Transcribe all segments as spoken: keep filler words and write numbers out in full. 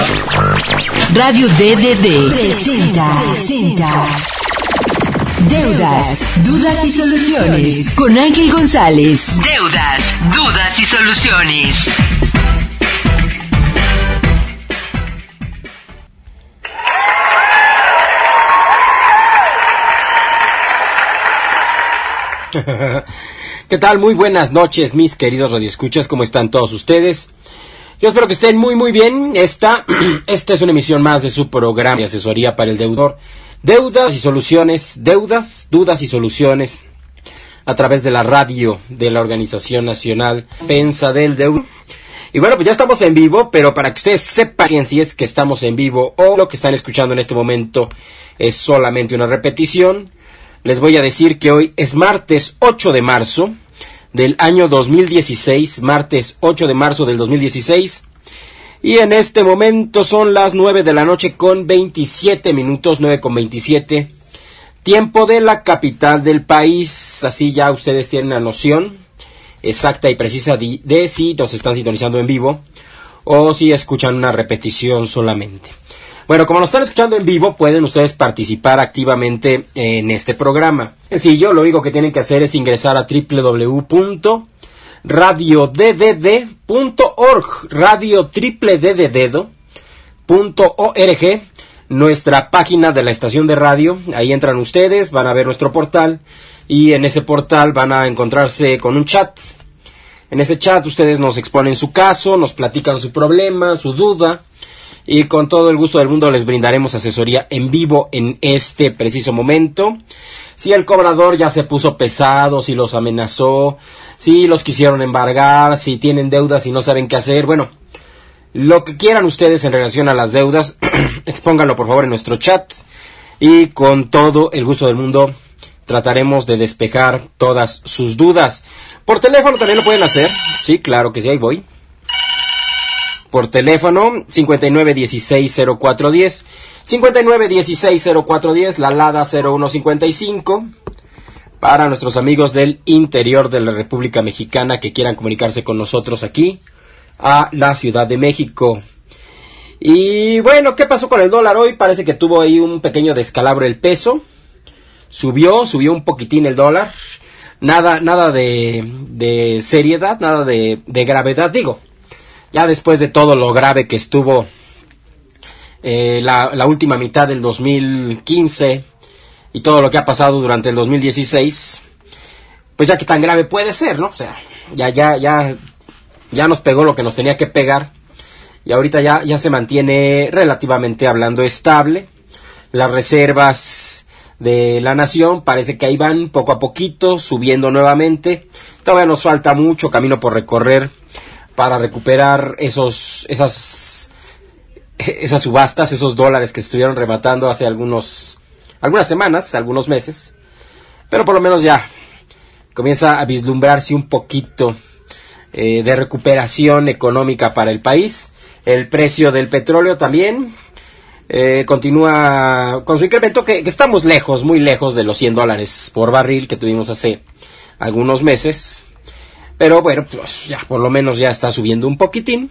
Radio D D D presenta, presenta Deudas, Dudas y Soluciones con Ángel González. Deudas, Dudas y Soluciones. ¿Qué tal? Muy buenas noches, mis queridos radioescuchas. ¿Cómo están todos ustedes? Yo espero que estén muy muy bien. Esta, esta es una emisión más de su programa de asesoría para el deudor. Deudas y soluciones, deudas, dudas y soluciones a través de la radio de la Organización Nacional Defensa del Deudor. Y bueno, pues ya estamos en vivo, pero para que ustedes sepan si es que estamos en vivo o lo que están escuchando en este momento es solamente una repetición, les voy a decir que hoy es martes ocho de marzo del año dos mil dieciséis, martes ocho de marzo del dos mil dieciséis, y en este momento son las nueve de la noche con veintisiete minutos, nueve con veintisiete, tiempo de la capital del país. Así ya ustedes tienen la noción exacta y precisa de, de si nos están sintonizando en vivo o si escuchan una repetición solamente. Bueno, como nos están escuchando en vivo, pueden ustedes participar activamente en este programa. Sencillo, lo único que tienen que hacer es ingresar a doble u doble u doble u punto radio d d d punto org, radio doble u doble u doble u punto org, nuestra página de la estación de radio. Ahí entran ustedes, van a ver nuestro portal y en ese portal van a encontrarse con un chat. En ese chat ustedes nos exponen su caso, nos platican su problema, su duda, y con todo el gusto del mundo les brindaremos asesoría en vivo en este preciso momento. Si el cobrador ya se puso pesado, si los amenazó, si los quisieron embargar, si tienen deudas y no saben qué hacer, bueno, lo que quieran ustedes en relación a las deudas, expónganlo por favor en nuestro chat y con todo el gusto del mundo trataremos de despejar todas sus dudas. Por teléfono también lo pueden hacer, sí, claro que sí, ahí voy. Por teléfono, cincuenta y nueve dieciséis cero cuatro diez, cincuenta y nueve dieciséis cero cuatro diez, la LADA cero uno cincuenta y cinco, para nuestros amigos del interior de la República Mexicana que quieran comunicarse con nosotros aquí, a la Ciudad de México. Y bueno, ¿qué pasó con el dólar hoy? Parece que tuvo ahí un pequeño descalabro el peso, subió, subió un poquitín el dólar, nada, nada de, de seriedad, nada de, de gravedad, digo. Ya después de todo lo grave que estuvo eh, la, la última mitad del dos mil quince y todo lo que ha pasado durante el dos mil dieciséis, pues ya que tan grave puede ser, ¿no? O sea, ya, ya, ya, ya nos pegó lo que nos tenía que pegar y ahorita ya, ya se mantiene relativamente hablando estable. Las reservas de la nación parece que ahí van poco a poquito subiendo nuevamente. Todavía nos falta mucho camino por recorrer para recuperar esos, esas, esas subastas, esos dólares que estuvieron rematando hace algunos, algunas semanas, algunos meses. Pero por lo menos ya comienza a vislumbrarse un poquito eh, de recuperación económica para el país. El precio del petróleo también eh, continúa con su incremento, que, que estamos lejos, muy lejos de los cien dólares por barril que tuvimos hace algunos meses. Pero bueno, pues ya por lo menos ya está subiendo un poquitín.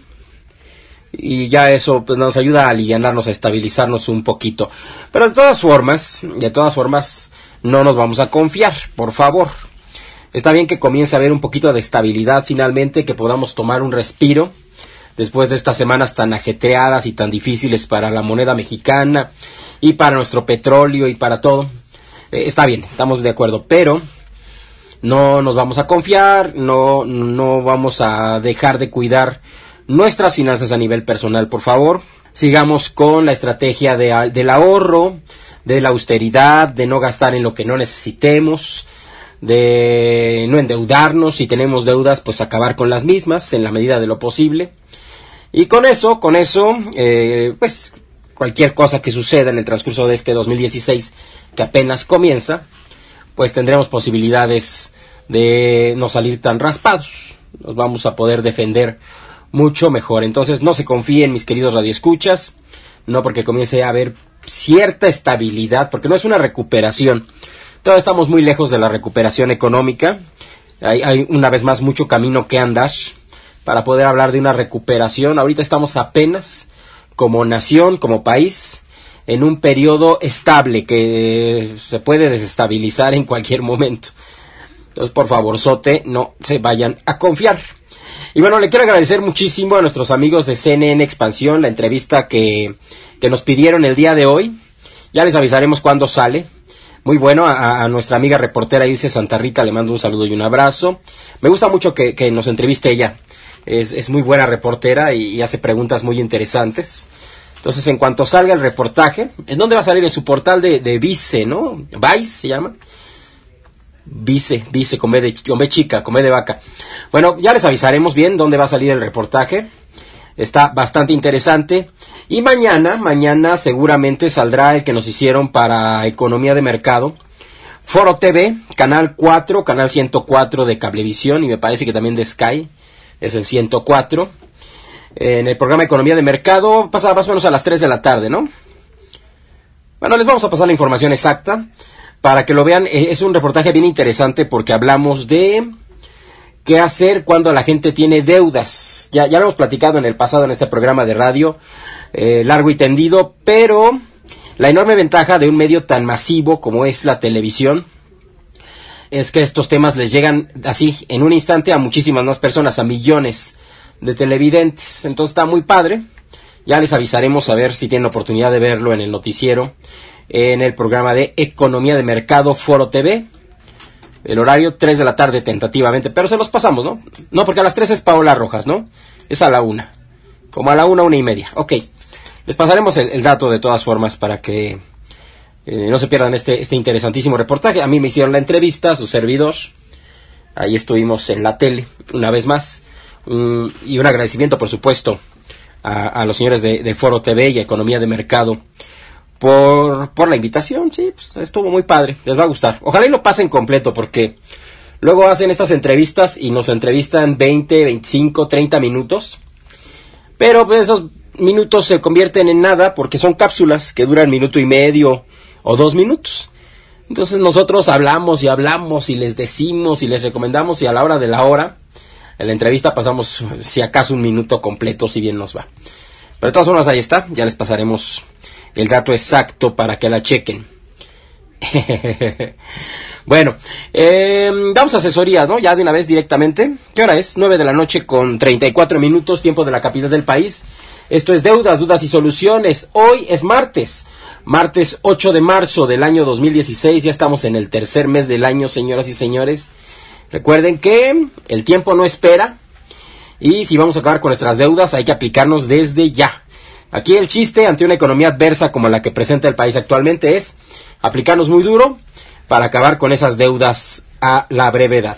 Y ya eso pues, nos ayuda a alivianarnos, a estabilizarnos un poquito. Pero de todas formas, de todas formas, no nos vamos a confiar, por favor. Está bien que comience a haber un poquito de estabilidad finalmente, que podamos tomar un respiro después de estas semanas tan ajetreadas y tan difíciles para la moneda mexicana y para nuestro petróleo y para todo. Eh, está bien, estamos de acuerdo, pero no nos vamos a confiar, no, no vamos a dejar de cuidar nuestras finanzas a nivel personal, por favor. Sigamos con la estrategia de, del ahorro, de la austeridad, de no gastar en lo que no necesitemos, de no endeudarnos. Si tenemos deudas, pues acabar con las mismas en la medida de lo posible. Y con eso, con eso, eh, pues cualquier cosa que suceda en el transcurso de este dos mil dieciséis, que apenas comienza, pues tendremos posibilidades de no salir tan raspados. Nos vamos a poder defender mucho mejor. Entonces no se confíen, mis queridos radioescuchas, no porque comience a haber cierta estabilidad, porque no es una recuperación. Todavía estamos muy lejos de la recuperación económica. Hay, hay una vez más mucho camino que andar para poder hablar de una recuperación. Ahorita estamos apenas como nación, como país, en un periodo estable que se puede desestabilizar en cualquier momento. Entonces, por favor, sote, no se vayan a confiar. Y bueno, le quiero agradecer muchísimo a nuestros amigos de C N N Expansión la entrevista que, que nos pidieron el día de hoy. Ya les avisaremos cuándo sale. Muy bueno, a, a nuestra amiga reportera Ilse Santa Rita le mando un saludo y un abrazo. Me gusta mucho que, que nos entreviste ella. Es, es muy buena reportera y, y hace preguntas muy interesantes. Entonces, en cuanto salga el reportaje, ¿en dónde va a salir? En su portal de, de Vice, ¿no? Vice se llama. Vice, Vice, con B de, con B chica, con B de vaca. Bueno, ya les avisaremos bien dónde va a salir el reportaje. Está bastante interesante. Y mañana, mañana seguramente saldrá el que nos hicieron para Economía de Mercado. Foro T V, Canal cuatro, Canal ciento cuatro de Cablevisión y me parece que también de Sky, es el ciento cuatro. En el programa Economía de Mercado pasa más o menos a las tres de la tarde, ¿no? Bueno, les vamos a pasar la información exacta para que lo vean. Es un reportaje bien interesante porque hablamos de qué hacer cuando la gente tiene deudas. Ya, ya lo hemos platicado en el pasado en este programa de radio, eh, largo y tendido, pero la enorme ventaja de un medio tan masivo como es la televisión es que estos temas les llegan así, en un instante, a muchísimas más personas, a millones de televidentes. Entonces está muy padre. Ya les avisaremos a ver si tienen la oportunidad de verlo en el noticiero, en el programa de Economía de Mercado Foro T V. El horario tres de la tarde tentativamente, pero se los pasamos, ¿no? No, porque a las tres es Paola Rojas, ¿no? Es a la una. Como a la una, una y media. Ok. Les pasaremos el, el dato de todas formas para que eh, no se pierdan este, este interesantísimo reportaje. A mí me hicieron la entrevista, a su servidor. Ahí estuvimos en la tele, una vez más. Um, y un agradecimiento, por supuesto, a, a los señores de, de Foro T V y Economía de Mercado por, por la invitación. Sí, pues estuvo muy padre, les va a gustar. Ojalá y lo pasen completo, porque luego hacen estas entrevistas y nos entrevistan veinte, veinticinco, treinta minutos, pero pues esos minutos se convierten en nada porque son cápsulas que duran minuto y medio o dos minutos. Entonces nosotros hablamos y hablamos y les decimos y les recomendamos, y a la hora de la hora en la entrevista pasamos si acaso un minuto completo, si bien nos va. Pero de todas formas ahí está, ya les pasaremos el dato exacto para que la chequen. Bueno, eh, vamos a asesorías, ¿no? Ya de una vez directamente. ¿Qué hora es? nueve de la noche con treinta y cuatro minutos, tiempo de la capital del país. Esto es Deudas, Dudas y Soluciones. Hoy es martes, martes ocho de marzo del año dos mil dieciséis. Ya estamos en el tercer mes del año, señoras y señores. Recuerden que el tiempo no espera, y si vamos a acabar con nuestras deudas hay que aplicarnos desde ya. Aquí el chiste ante una economía adversa como la que presenta el país actualmente es aplicarnos muy duro para acabar con esas deudas a la brevedad.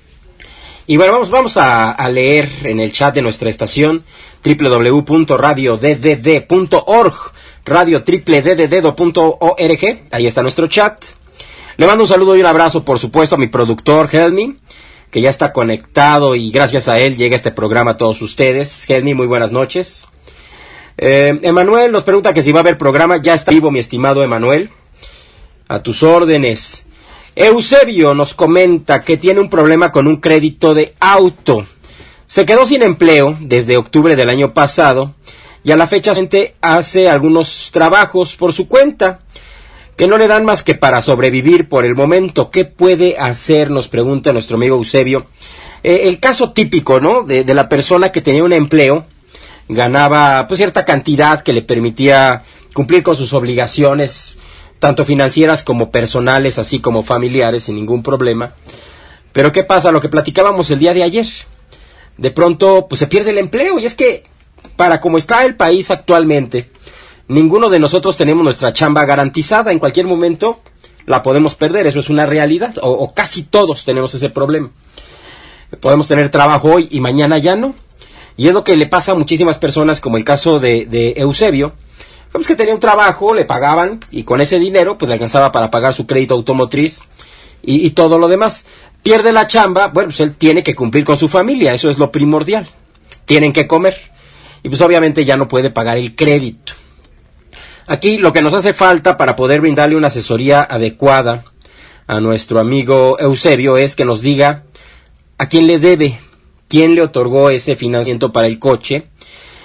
Y bueno, vamos, vamos a, a leer en el chat de nuestra estación doble u doble u doble u punto radio d d d punto org, radio triple d d d punto org, ahí está nuestro chat. Le mando un saludo y un abrazo, por supuesto, a mi productor Helmi, que ya está conectado y gracias a él llega este programa a todos ustedes. Helmi, muy buenas noches. Eh, Emanuel nos pregunta que si va a haber programa. Ya está vivo, mi estimado Emanuel. A tus órdenes. Eusebio nos comenta que tiene un problema con un crédito de auto. Se quedó sin empleo desde octubre del año pasado y a la fecha hace algunos trabajos por su cuenta que no le dan más que para sobrevivir por el momento. ¿Qué puede hacer? Nos pregunta nuestro amigo Eusebio. Eh, el caso típico, ¿no? De, de la persona que tenía un empleo, ganaba pues cierta cantidad que le permitía cumplir con sus obligaciones, tanto financieras como personales, así como familiares, sin ningún problema. Pero ¿qué pasa? Lo que platicábamos el día de ayer. De pronto, pues se pierde el empleo, y es que para como está el país actualmente, ninguno de nosotros tenemos nuestra chamba garantizada. En cualquier momento la podemos perder, eso es una realidad, o, o casi todos tenemos ese problema. Podemos tener trabajo hoy y mañana ya no. Y es lo que le pasa a muchísimas personas, como el caso de, de Eusebio, pues que tenía un trabajo, le pagaban, y con ese dinero pues le alcanzaba para pagar su crédito automotriz y, y todo lo demás. Pierde la chamba, bueno, pues él tiene que cumplir con su familia, eso es lo primordial. Tienen que comer, y pues obviamente ya no puede pagar el crédito. Aquí lo que nos hace falta para poder brindarle una asesoría adecuada a nuestro amigo Eusebio es que nos diga a quién le debe, quién le otorgó ese financiamiento para el coche,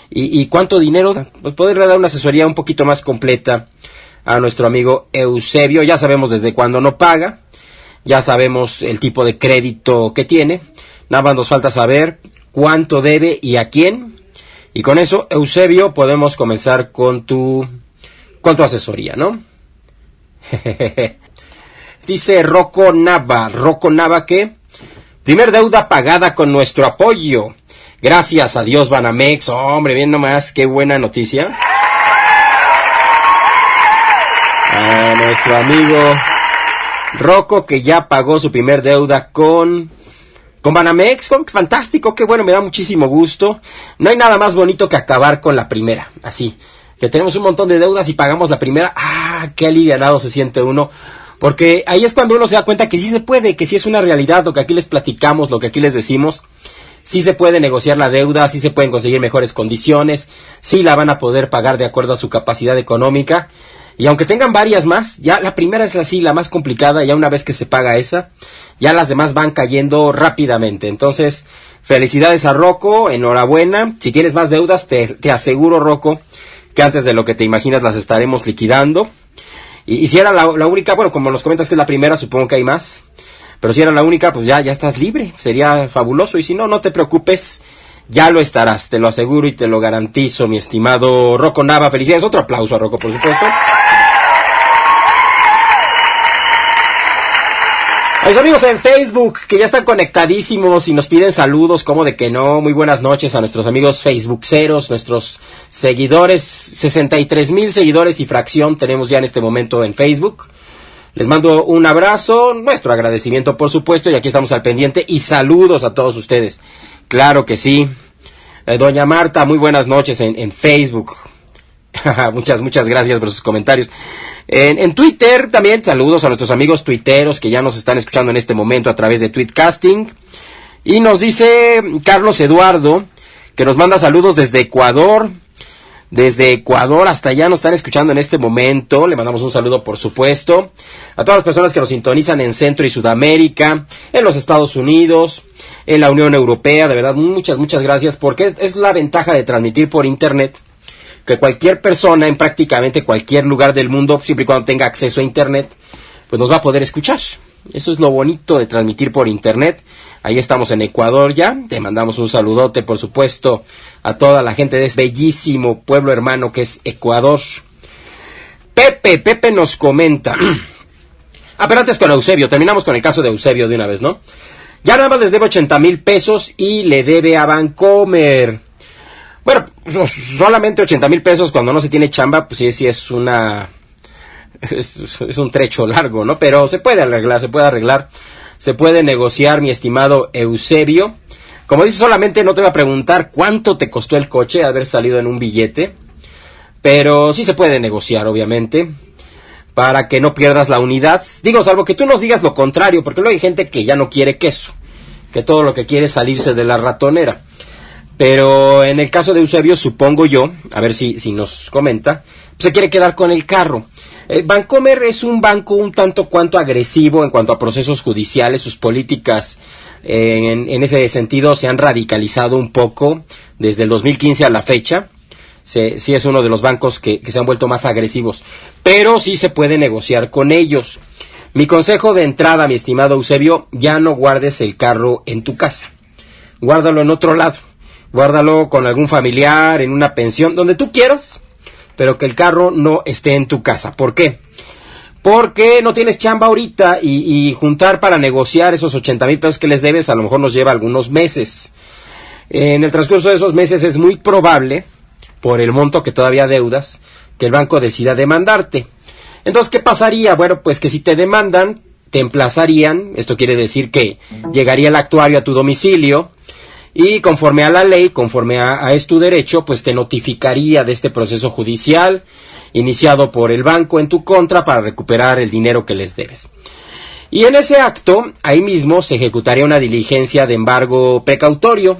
¿Y, y cuánto dinero? Pues poderle dar una asesoría un poquito más completa a nuestro amigo Eusebio. Ya sabemos desde cuándo no paga, ya sabemos el tipo de crédito que tiene, nada más nos falta saber cuánto debe y a quién. Y con eso, Eusebio, podemos comenzar con tu, con tu asesoría, ¿no? Dice Rocco Nava, Rocco Nava que, primer deuda pagada con nuestro apoyo. Gracias a Dios, Banamex. Oh, hombre, bien nomás, qué buena noticia. A nuestro amigo Rocco, que ya pagó su primer deuda con... Con Banamex, con, fantástico, qué bueno, me da muchísimo gusto. No hay nada más bonito que acabar con la primera, así. Que tenemos un montón de deudas y pagamos la primera, ¡ah! Qué alivianado se siente uno. Porque ahí es cuando uno se da cuenta que sí se puede, que sí es una realidad lo que aquí les platicamos, lo que aquí les decimos. Sí se puede negociar la deuda, sí se pueden conseguir mejores condiciones, sí la van a poder pagar de acuerdo a su capacidad económica. Y aunque tengan varias más, ya la primera es la sí, la más complicada, ya una vez que se paga esa, ya las demás van cayendo rápidamente. Entonces, felicidades a Rocco, enhorabuena. Si tienes más deudas, te, te aseguro, Rocco, que antes de lo que te imaginas las estaremos liquidando. Y, y si era la, la única, bueno, como nos comentas que es la primera, supongo que hay más. Pero si era la única, pues ya, ya estás libre, sería fabuloso. Y si no, no te preocupes, ya lo estarás, te lo aseguro y te lo garantizo, mi estimado Rocco Nava. Felicidades, otro aplauso a Rocco, por supuesto. A mis amigos en Facebook, que ya están conectadísimos y nos piden saludos, como de que no, muy buenas noches a nuestros amigos facebookceros, nuestros seguidores, sesenta y tres mil seguidores y fracción tenemos ya en este momento en Facebook. Les mando un abrazo, nuestro agradecimiento por supuesto, y aquí estamos al pendiente, y saludos a todos ustedes. Claro que sí. Eh, Doña Marta, muy buenas noches en, en Facebook. muchas, muchas gracias por sus comentarios. En, en Twitter también, saludos a nuestros amigos tuiteros que ya nos están escuchando en este momento a través de Tweetcasting. Y nos dice Carlos Eduardo, que nos manda saludos desde Ecuador. Desde Ecuador hasta allá nos están escuchando en este momento. Le mandamos un saludo, por supuesto, a todas las personas que nos sintonizan en Centro y Sudamérica, en los Estados Unidos, en la Unión Europea. De verdad, muchas, muchas gracias, porque es, es la ventaja de transmitir por Internet, que cualquier persona en prácticamente cualquier lugar del mundo, siempre y cuando tenga acceso a Internet, pues nos va a poder escuchar. Eso es lo bonito de transmitir por Internet. Ahí estamos en Ecuador ya. Te mandamos un saludote, por supuesto, a toda la gente de ese bellísimo pueblo hermano que es Ecuador. Pepe, Pepe nos comenta. Ah, pero antes con Eusebio. Terminamos con el caso de Eusebio de una vez, ¿no? Ya nada más les debe ochenta mil pesos y le debe a Bancomer. Bueno, solamente ochenta mil pesos cuando no se tiene chamba, pues sí, sí es una... Es, es un trecho largo, ¿no? Pero se puede arreglar, se puede arreglar, se puede negociar, mi estimado Eusebio. Como dice, solamente no te voy a preguntar cuánto te costó el coche haber salido en un billete, pero sí se puede negociar, obviamente, para que no pierdas la unidad. Digo, salvo que tú nos digas lo contrario, porque luego hay gente que ya no quiere queso, que todo lo que quiere es salirse de la ratonera. Pero en el caso de Eusebio, supongo yo, a ver si, si nos comenta, pues se quiere quedar con el carro. Eh, Bancomer es un banco un tanto cuanto agresivo en cuanto a procesos judiciales. Sus políticas eh, en, en ese sentido se han radicalizado un poco desde el dos mil quince a la fecha. Se, sí es uno de los bancos que, que se han vuelto más agresivos, pero sí se puede negociar con ellos. Mi consejo de entrada, mi estimado Eusebio, ya no guardes el carro en tu casa. Guárdalo en otro lado. Guárdalo con algún familiar, en una pensión, donde tú quieras, pero que el carro no esté en tu casa. ¿Por qué? Porque no tienes chamba ahorita y, y juntar para negociar esos ochenta mil pesos que les debes a lo mejor nos lleva algunos meses. En el transcurso de esos meses es muy probable, por el monto que todavía deudas, que el banco decida demandarte. Entonces, ¿qué pasaría? Bueno, pues que si te demandan, te emplazarían, esto quiere decir que llegaría el actuario a tu domicilio, y conforme a la ley, conforme a, a es tu derecho, pues te notificaría de este proceso judicial iniciado por el banco en tu contra para recuperar el dinero que les debes. Y en ese acto, ahí mismo se ejecutaría una diligencia de embargo precautorio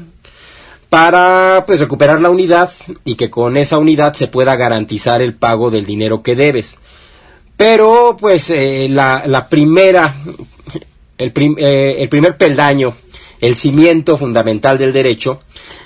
para pues recuperar la unidad y que con esa unidad se pueda garantizar el pago del dinero que debes. Pero pues eh, la, la primera, el, prim, eh, el primer peldaño, el cimiento fundamental del derecho,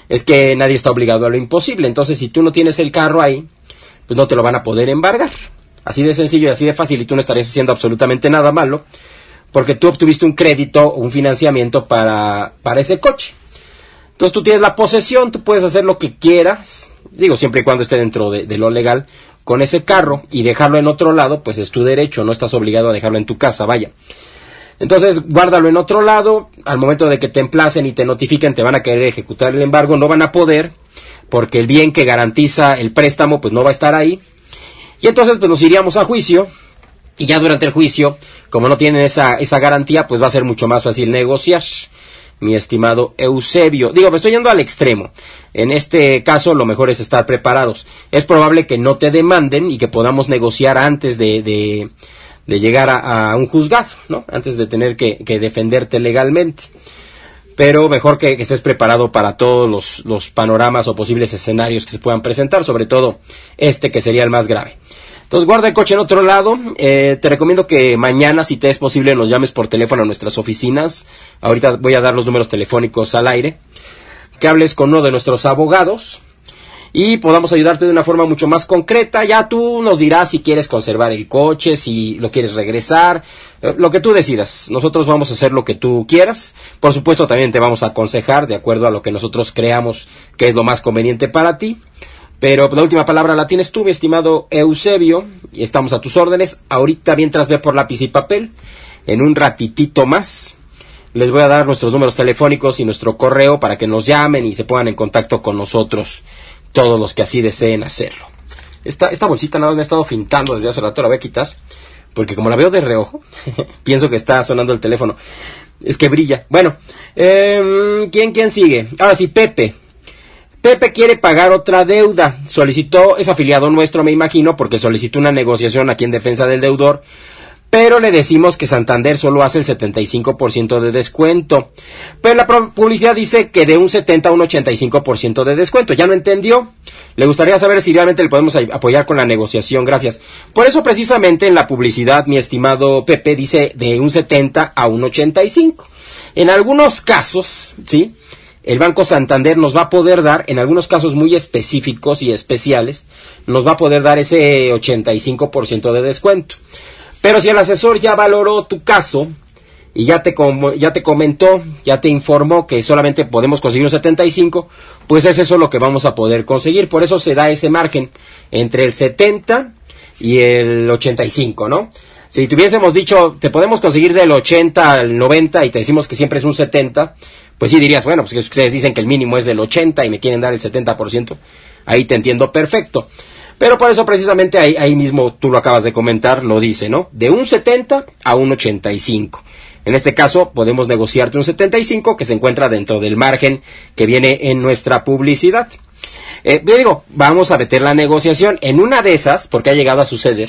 es que nadie está obligado a lo imposible. Entonces, si tú no tienes el carro ahí, pues no te lo van a poder embargar. Así de sencillo y así de fácil, y tú no estarías haciendo absolutamente nada malo, porque tú obtuviste un crédito o un financiamiento para, para ese coche. Entonces tú tienes la posesión, tú puedes hacer lo que quieras, digo, siempre y cuando esté dentro de, de lo legal, con ese carro, y dejarlo en otro lado, pues es tu derecho, no estás obligado a dejarlo en tu casa, vaya. Entonces, guárdalo en otro lado, al momento de que te emplacen y te notifiquen, te van a querer ejecutar el embargo, no van a poder, porque el bien que garantiza el préstamo, pues no va a estar ahí. Y entonces, pues nos iríamos a juicio, y ya durante el juicio, como no tienen esa, esa garantía, pues va a ser mucho más fácil negociar, mi estimado Eusebio. Digo, me estoy yendo al extremo. En este caso, lo mejor es estar preparados. Es probable que no te demanden y que podamos negociar antes de, de, de llegar a, a un juzgado, ¿no? Antes de tener que, que defenderte legalmente. Pero mejor que, que estés preparado para todos los, los panoramas o posibles escenarios que se puedan presentar, sobre todo este que sería el más grave. Entonces guarda el coche en otro lado. Eh, te recomiendo que mañana, si te es posible, nos llames por teléfono a nuestras oficinas. Ahorita voy a dar los números telefónicos al aire. Que hables con uno de nuestros abogados y podamos ayudarte de una forma mucho más concreta. Ya tú nos dirás si quieres conservar el coche, si lo quieres regresar, lo que tú decidas. Nosotros vamos a hacer lo que tú quieras. Por supuesto, también te vamos a aconsejar de acuerdo a lo que nosotros creamos que es lo más conveniente para ti. Pero la última palabra la tienes tú, mi estimado Eusebio, y estamos a tus órdenes. Ahorita, mientras ve por lápiz y papel, en un ratitito más, les voy a dar nuestros números telefónicos y nuestro correo para que nos llamen y se pongan en contacto con nosotros, todos los que así deseen hacerlo. Esta, esta bolsita nada más me ha estado fintando desde hace rato, la voy a quitar, porque como la veo de reojo, pienso que está sonando el teléfono. Es que brilla. Bueno, eh, ¿quién, quién sigue? Ahora sí, Pepe. Pepe quiere pagar otra deuda. Solicitó, es afiliado nuestro, me imagino, porque solicitó una negociación aquí en defensa del deudor. Pero le decimos que Santander solo hace el setenta y cinco por ciento de descuento. Pero la publicidad dice que de un setenta a un ochenta y cinco por ciento de descuento. Ya no entendió. Le gustaría saber si realmente le podemos apoyar con la negociación. Gracias. Por eso precisamente en la publicidad, mi estimado Pepe, dice de un setenta a un ochenta y cinco. En algunos casos, ¿sí?, el Banco Santander nos va a poder dar, en algunos casos muy específicos y especiales, nos va a poder dar ese ochenta y cinco por ciento de descuento. Pero si el asesor ya valoró tu caso y ya te, com- ya te comentó, ya te informó que solamente podemos conseguir un setenta y cinco, pues es eso lo que vamos a poder conseguir. Por eso se da ese margen entre el setenta y el ochenta y cinco, ¿no? Si tuviésemos dicho, te podemos conseguir del ochenta al noventa y te decimos que siempre es un setenta, pues sí dirías, bueno, pues ustedes dicen que el mínimo es del ochenta y me quieren dar el setenta por ciento. Ahí te entiendo perfecto. Pero por eso precisamente ahí, ahí mismo tú lo acabas de comentar, lo dice, ¿no? De un setenta a un ochenta y cinco. En este caso podemos negociarte un setenta y cinco que se encuentra dentro del margen que viene en nuestra publicidad. Eh, yo digo, vamos a meter la negociación. En una de esas, porque ha llegado a suceder,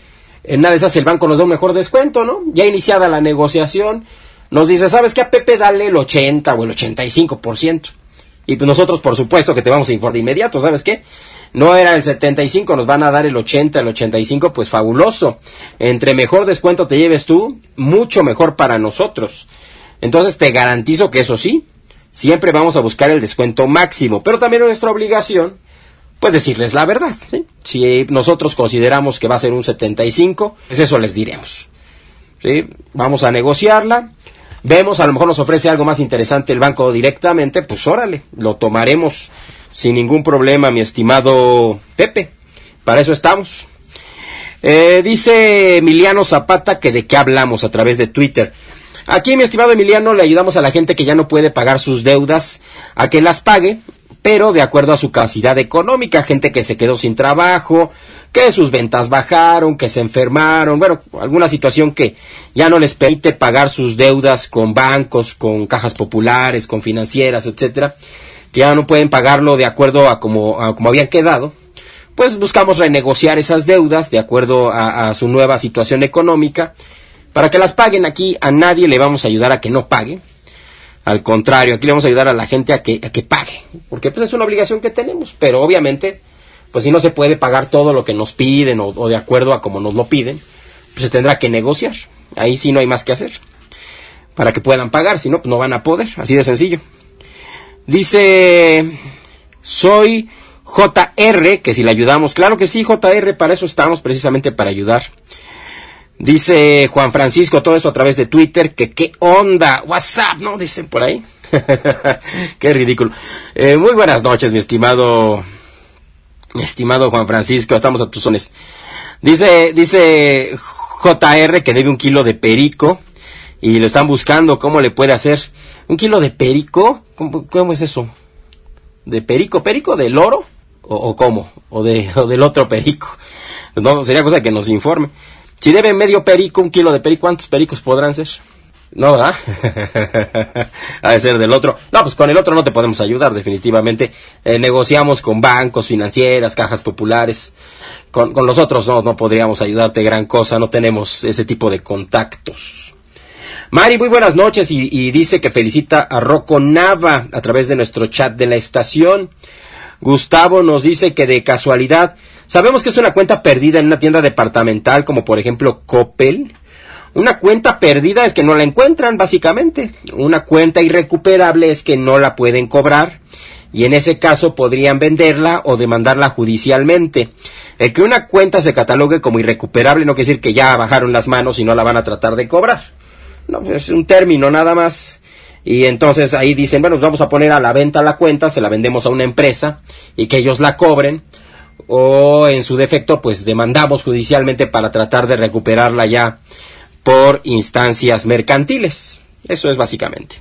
en una de esas el banco nos da un mejor descuento, ¿no? Ya iniciada la negociación, nos dice, ¿sabes qué? A Pepe dale el ochenta o el ochenta y cinco por ciento. Y pues nosotros, por supuesto, que te vamos a informar de inmediato, ¿sabes qué? No era el setenta y cinco, nos van a dar el ochenta, el ochenta y cinco, pues fabuloso. Entre mejor descuento te lleves tú, mucho mejor para nosotros. Entonces te garantizo que eso sí, siempre vamos a buscar el descuento máximo, pero también es nuestra obligación, pues decirles la verdad, ¿sí? Si nosotros consideramos que va a ser un setenta y cinco, pues eso les diremos, ¿sí? Vamos a negociarla. Vemos, a lo mejor nos ofrece algo más interesante el banco directamente, pues órale, lo tomaremos sin ningún problema, mi estimado Pepe. Para eso estamos. Eh, dice Emiliano Zapata que de qué hablamos a través de Twitter. Aquí, mi estimado Emiliano, le ayudamos a la gente que ya no puede pagar sus deudas a que las pague, pero de acuerdo a su capacidad económica, gente que se quedó sin trabajo, que sus ventas bajaron, que se enfermaron, bueno, alguna situación que ya no les permite pagar sus deudas con bancos, con cajas populares, con financieras, etcétera, que ya no pueden pagarlo de acuerdo a como, a como habían quedado, pues buscamos renegociar esas deudas de acuerdo a, a su nueva situación económica, para que las paguen. Aquí a nadie le vamos a ayudar a que no pague. Al contrario, aquí le vamos a ayudar a la gente a que, a que pague, porque pues es una obligación que tenemos, pero obviamente, pues si no se puede pagar todo lo que nos piden o, o de acuerdo a como nos lo piden, pues se tendrá que negociar. Ahí sí no hay más que hacer, para que puedan pagar, si no, pues no van a poder, así de sencillo. Dice, soy J R, que si le ayudamos. Claro que sí, J R, para eso estamos, precisamente para ayudar. Dice Juan Francisco, todo esto a través de Twitter, que qué onda, WhatsApp, ¿no? Dicen por ahí. Qué ridículo. Eh, muy buenas noches, mi estimado, mi estimado Juan Francisco, estamos a tus órdenes. Dice, dice J R que debe un kilo de perico y lo están buscando, ¿cómo le puede hacer? ¿Un kilo de perico? ¿Cómo, cómo es eso? ¿De perico? ¿Perico del oro? ¿O, o cómo? ¿O, de, o del otro perico? No, sería cosa que nos informe. Si debe medio perico, un kilo de perico, ¿cuántos pericos podrán ser? No, ¿verdad? Ha de ser del otro. No, pues con el otro no te podemos ayudar, definitivamente. Eh, negociamos con bancos, financieras, cajas populares. Con, con los otros no, no podríamos ayudarte gran cosa, no tenemos ese tipo de contactos. Mari, muy buenas noches, y, y dice que felicita a Rocco Nava a través de nuestro chat de la estación. Gustavo nos dice que de casualidad, sabemos que es una cuenta perdida en una tienda departamental, como por ejemplo Coppel. Una cuenta perdida es que no la encuentran, básicamente. Una cuenta irrecuperable es que no la pueden cobrar, y en ese caso podrían venderla o demandarla judicialmente. El que una cuenta se catalogue como irrecuperable no quiere decir que ya bajaron las manos y no la van a tratar de cobrar. No, es un término nada más. Y entonces ahí dicen, bueno, vamos a poner a la venta la cuenta, se la vendemos a una empresa y que ellos la cobren, o en su defecto pues demandamos judicialmente para tratar de recuperarla ya por instancias mercantiles. Eso es básicamente.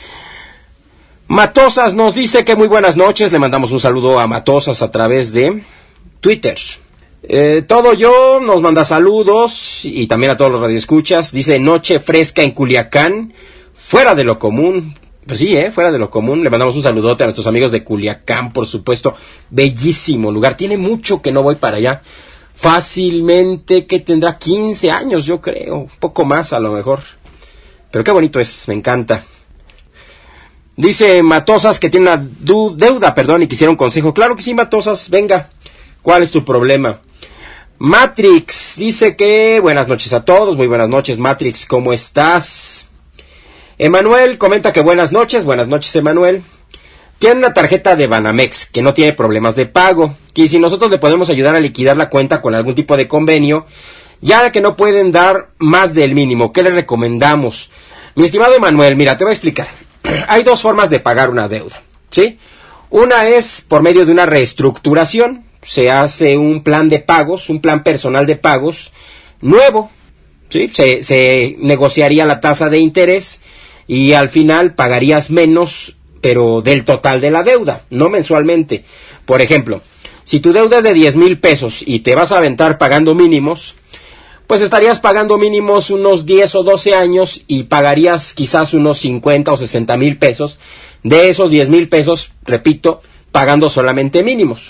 Matosas nos dice que muy buenas noches, le mandamos un saludo a Matosas a través de Twitter. Eh, todo yo nos manda saludos y también a todos los radioescuchas. Dice, noche fresca en Culiacán, fuera de lo común. Pues sí, eh, fuera de lo común. Le mandamos un saludote a nuestros amigos de Culiacán, por supuesto. Bellísimo lugar, tiene mucho que no voy para allá. Fácilmente que tendrá quince años, yo creo, un poco más a lo mejor. Pero qué bonito es, me encanta. Dice Matosas que tiene una du- deuda, perdón, y quisiera un consejo. Claro que sí, Matosas, venga. ¿Cuál es tu problema? Matrix dice que buenas noches a todos, muy buenas noches, Matrix, ¿cómo estás? Emanuel comenta que buenas noches, buenas noches, Emanuel. Tiene una tarjeta de Banamex que no tiene problemas de pago, que si nosotros le podemos ayudar a liquidar la cuenta con algún tipo de convenio, ya que no pueden dar más del mínimo, ¿qué le recomendamos? Mi estimado Emanuel, mira, te voy a explicar. Hay dos formas de pagar una deuda, ¿sí? Una es por medio de una reestructuración, se hace un plan de pagos, un plan personal de pagos nuevo, ¿sí? Se, se negociaría la tasa de interés y al final pagarías menos, pero del total de la deuda, no mensualmente. Por ejemplo, si tu deuda es de diez mil pesos y te vas a aventar pagando mínimos, pues estarías pagando mínimos unos diez o doce años y pagarías quizás unos cincuenta o sesenta mil pesos. De esos diez mil pesos, repito, pagando solamente mínimos.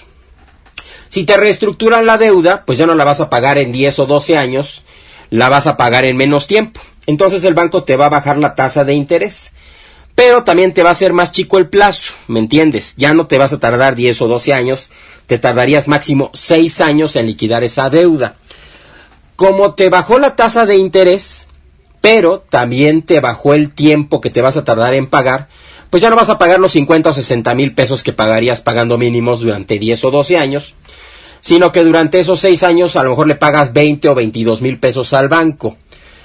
Si te reestructuran la deuda, pues ya no la vas a pagar en diez o doce años, la vas a pagar en menos tiempo. Entonces el banco te va a bajar la tasa de interés, pero también te va a hacer más chico el plazo, ¿me entiendes? Ya no te vas a tardar diez o doce años, te tardarías máximo seis años en liquidar esa deuda. Como te bajó la tasa de interés, pero también te bajó el tiempo que te vas a tardar en pagar, pues ya no vas a pagar los cincuenta o sesenta mil pesos que pagarías pagando mínimos durante diez o doce años, sino que durante esos seis años a lo mejor le pagas veinte o veintidós mil pesos al banco.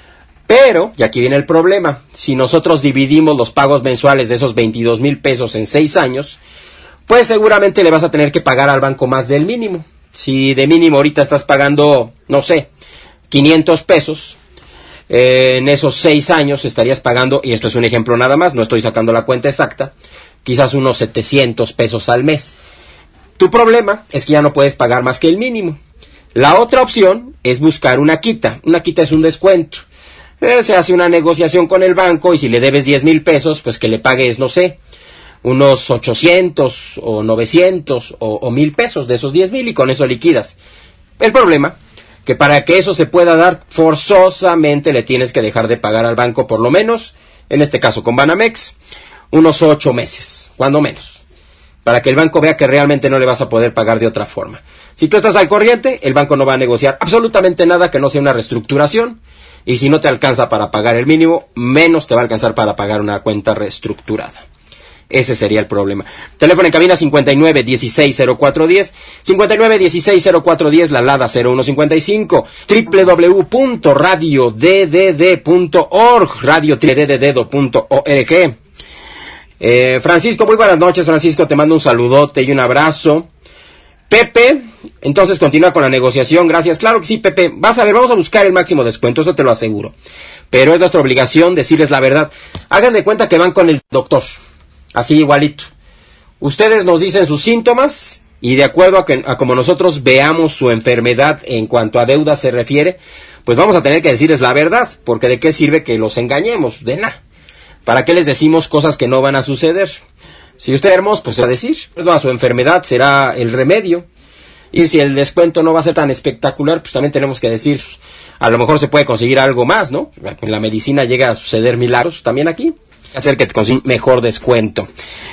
Pero, y aquí viene el problema, si nosotros dividimos los pagos mensuales de esos veintidós mil pesos en seis años, pues seguramente le vas a tener que pagar al banco más del mínimo. Si de mínimo ahorita estás pagando, no sé, quinientos pesos, eh, en esos seis años estarías pagando, y esto es un ejemplo nada más, no estoy sacando la cuenta exacta, quizás unos setecientos pesos al mes. Tu problema es que ya no puedes pagar más que el mínimo. La otra opción es buscar una quita. Una quita es un descuento. Eh, se hace una negociación con el banco y si le debes diez mil pesos, pues que le pagues, no sé, unos ochocientos o novecientos o, o mil pesos de esos diez mil y con eso liquidas. El problema, que para que eso se pueda dar, forzosamente le tienes que dejar de pagar al banco por lo menos, en este caso con Banamex, unos ocho meses, cuando menos, para que el banco vea que realmente no le vas a poder pagar de otra forma. Si tú estás al corriente, el banco no va a negociar absolutamente nada que no sea una reestructuración, y si no te alcanza para pagar el mínimo, menos te va a alcanzar para pagar una cuenta reestructurada. Ese sería el problema. Teléfono en cabina cincuenta y nueve, dieciséis, cero cuatro diez, cincuenta y nueve, dieciséis, cero cuatro diez, la Lada cero uno cincuenta y cinco, doble u doble u doble u punto radio d d d punto org, radio d d d punto org. Eh, Francisco, muy buenas noches, Francisco, te mando un saludote y un abrazo. Pepe, entonces continúa con la negociación, gracias. Claro que sí, Pepe, vas a ver, vamos a buscar el máximo descuento, eso te lo aseguro. Pero es nuestra obligación decirles la verdad. Hagan de cuenta que van con el doctor, así igualito. Ustedes nos dicen sus síntomas y de acuerdo a, que, a como nosotros veamos su enfermedad en cuanto a deuda se refiere, pues vamos a tener que decirles la verdad, porque de qué sirve que los engañemos, de nada. ¿Para qué les decimos cosas que no van a suceder? Si usted es hermoso, pues se va a decir, a su enfermedad será el remedio. Y si el descuento no va a ser tan espectacular, pues también tenemos que decir, a lo mejor se puede conseguir algo más, ¿no? En la medicina llega a suceder milagros, también aquí. Hacer que te consiga mejor descuento.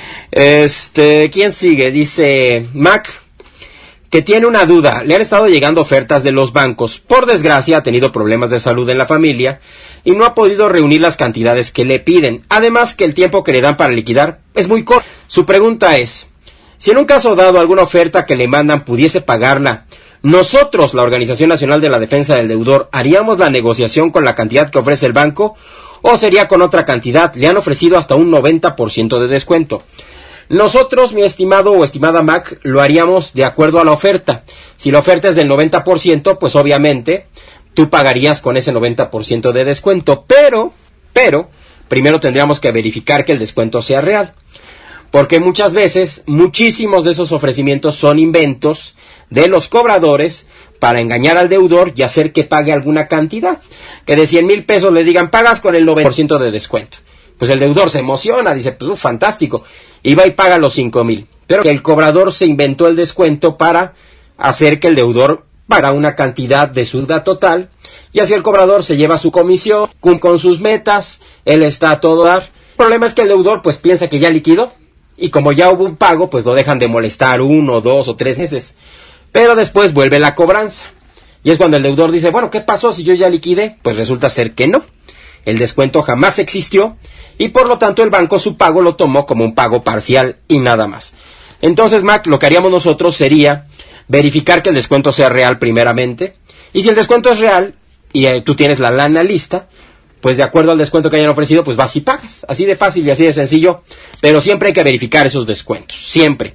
Este, ¿quién sigue? Dice Mac, que tiene una duda. Le han estado llegando ofertas de los bancos. Por desgracia, ha tenido problemas de salud en la familia y no ha podido reunir las cantidades que le piden. Además, que el tiempo que le dan para liquidar es muy corto. Su pregunta es, si en un caso dado alguna oferta que le mandan pudiese pagarla, nosotros, la Organización Nacional de la Defensa del Deudor, ¿haríamos la negociación con la cantidad que ofrece el banco o sería con otra cantidad? Le han ofrecido hasta un noventa por ciento de descuento. Nosotros, mi estimado o estimada Mac, lo haríamos de acuerdo a la oferta. Si la oferta es del noventa por ciento, pues obviamente tú pagarías con ese noventa por ciento de descuento. Pero, pero, primero tendríamos que verificar que el descuento sea real. Porque muchas veces, muchísimos de esos ofrecimientos son inventos de los cobradores para engañar al deudor y hacer que pague alguna cantidad. Que de cien mil pesos le digan, pagas con el noventa por ciento de descuento. Pues el deudor se emociona, dice, pues uh, fantástico, y va y paga los cinco mil. Pero que el cobrador se inventó el descuento para hacer que el deudor pague una cantidad de su deuda total, y así el cobrador se lleva su comisión, cumple con sus metas, él está a todo dar. El problema es que el deudor pues piensa que ya liquidó, y como ya hubo un pago, pues lo dejan de molestar uno, dos o tres meses. Pero después vuelve la cobranza. Y es cuando el deudor dice, bueno, ¿qué pasó si yo ya liquidé? Pues resulta ser que no. El descuento jamás existió y por lo tanto el banco su pago lo tomó como un pago parcial y nada más. Entonces, Mac, lo que haríamos nosotros sería verificar que el descuento sea real primeramente. Y si el descuento es real y eh, tú tienes la lana lista, pues de acuerdo al descuento que hayan ofrecido, pues vas y pagas. Así de fácil y así de sencillo. Pero siempre hay que verificar esos descuentos. Siempre.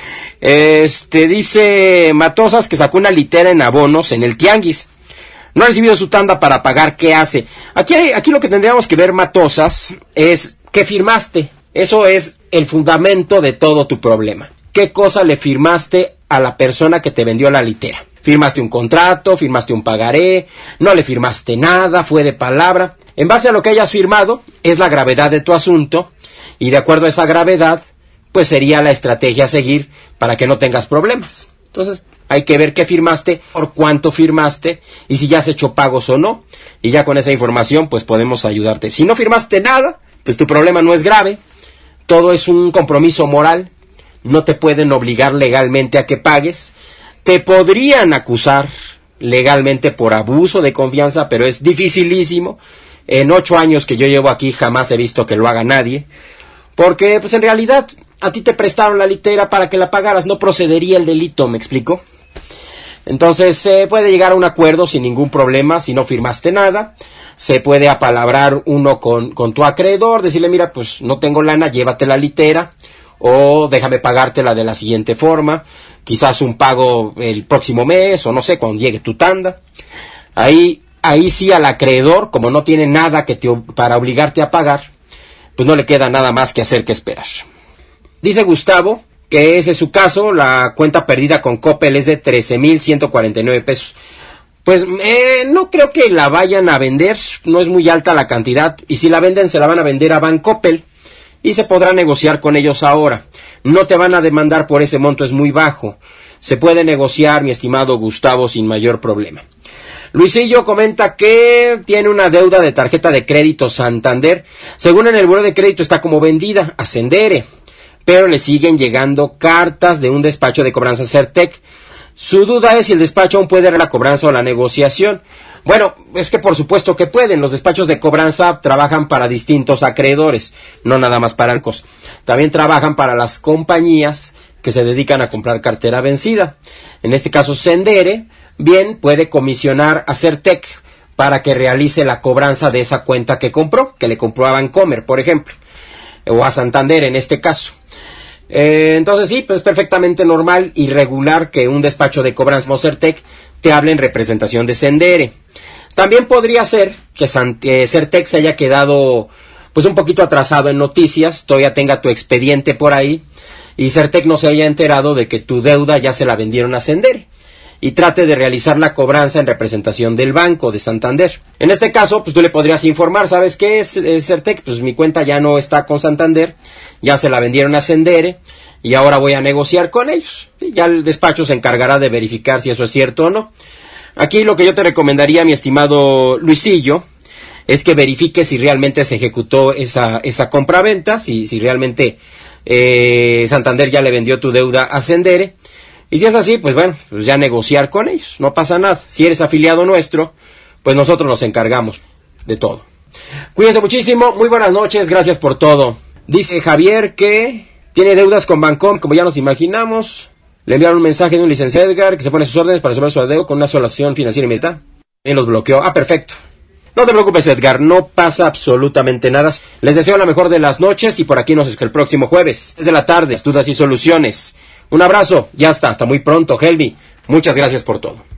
Este, dice Matosas que sacó una litera en abonos en el tianguis. No ha recibido su tanda para pagar, ¿qué hace? Aquí, aquí lo que tendríamos que ver, Matosas, es ¿qué firmaste? Eso es el fundamento de todo tu problema. ¿Qué cosa le firmaste a la persona que te vendió la litera? ¿Firmaste un contrato? ¿Firmaste un pagaré? ¿No le firmaste nada? ¿Fue de palabra? En base a lo que hayas firmado, es la gravedad de tu asunto, y de acuerdo a esa gravedad, pues sería la estrategia a seguir para que no tengas problemas. Entonces, hay que ver qué firmaste, por cuánto firmaste, y si ya has hecho pagos o no, y ya con esa información, pues podemos ayudarte. Si no firmaste nada, pues tu problema no es grave, todo es un compromiso moral, no te pueden obligar legalmente a que pagues, te podrían acusar legalmente por abuso de confianza, pero es dificilísimo. En ocho años que yo llevo aquí jamás he visto que lo haga nadie, porque pues en realidad a ti te prestaron la litera para que la pagaras, no procedería el delito, ¿me explico? Entonces se eh, puede llegar a un acuerdo sin ningún problema si no firmaste nada, se puede apalabrar uno con, con tu acreedor, decirle mira pues no tengo lana, llévate la litera, o déjame pagártela de la siguiente forma, quizás un pago el próximo mes, o no sé, cuando llegue tu tanda. Ahí, ahí sí al acreedor, como no tiene nada que te, para obligarte a pagar, pues no le queda nada más que hacer que esperar. Dice Gustavo que ese es su caso, la cuenta perdida con Coppel es de trece mil ciento cuarenta y nueve pesos. Pues eh, no creo que la vayan a vender, no es muy alta la cantidad, y si la venden se la van a vender a Bancoppel, y se podrá negociar con ellos ahora. No te van a demandar por ese monto, es muy bajo. Se puede negociar, mi estimado Gustavo, sin mayor problema. Luisillo comenta que tiene una deuda de tarjeta de crédito Santander. Según en el buró de crédito está como vendida, Ascendere, pero le siguen llegando cartas de un despacho de cobranza Certec. Su duda es si el despacho aún puede la cobranza o la negociación. Bueno, es que por supuesto que pueden. Los despachos de cobranza trabajan para distintos acreedores, no nada más para bancos. También trabajan para las compañías que se dedican a comprar cartera vencida. En este caso, Sendere, bien, puede comisionar a Certec para que realice la cobranza de esa cuenta que compró, que le compró a Bancomer, por ejemplo, o a Santander en este caso. Eh, entonces sí, pues es perfectamente normal y regular que un despacho de cobranza como Certec te hable en representación de Sendere. También podría ser que San, eh, Certec se haya quedado pues un poquito atrasado en noticias, todavía tenga tu expediente por ahí y Certec no se haya enterado de que tu deuda ya se la vendieron a Sendere y trate de realizar la cobranza en representación del banco de Santander. En este caso, pues tú le podrías informar, ¿sabes qué es, es Certec? Pues mi cuenta ya no está con Santander, ya se la vendieron a Sendere y ahora voy a negociar con ellos. Y ya el despacho se encargará de verificar si eso es cierto o no. Aquí lo que yo te recomendaría, mi estimado Luisillo, es que verifiques si realmente se ejecutó esa, esa compraventa, si, si realmente eh, Santander ya le vendió tu deuda a Sendere. Y si es así, pues bueno, pues ya negociar con ellos, no pasa nada. Si eres afiliado nuestro, pues nosotros nos encargamos de todo. Cuídense muchísimo, muy buenas noches, gracias por todo. Dice Javier que tiene deudas con Bancom, como ya nos imaginamos. Le enviaron un mensaje de un licenciado Edgar que se pone sus órdenes para resolver su adeudo con una solución financiera inmediata. Y los bloqueó. Ah, perfecto. No te preocupes, Edgar, no pasa absolutamente nada. Les deseo la mejor de las noches y por aquí nos escuchamos el próximo jueves, desde la tarde, dudas y soluciones. Un abrazo, ya está, hasta muy pronto, Helvi. Muchas gracias por todo.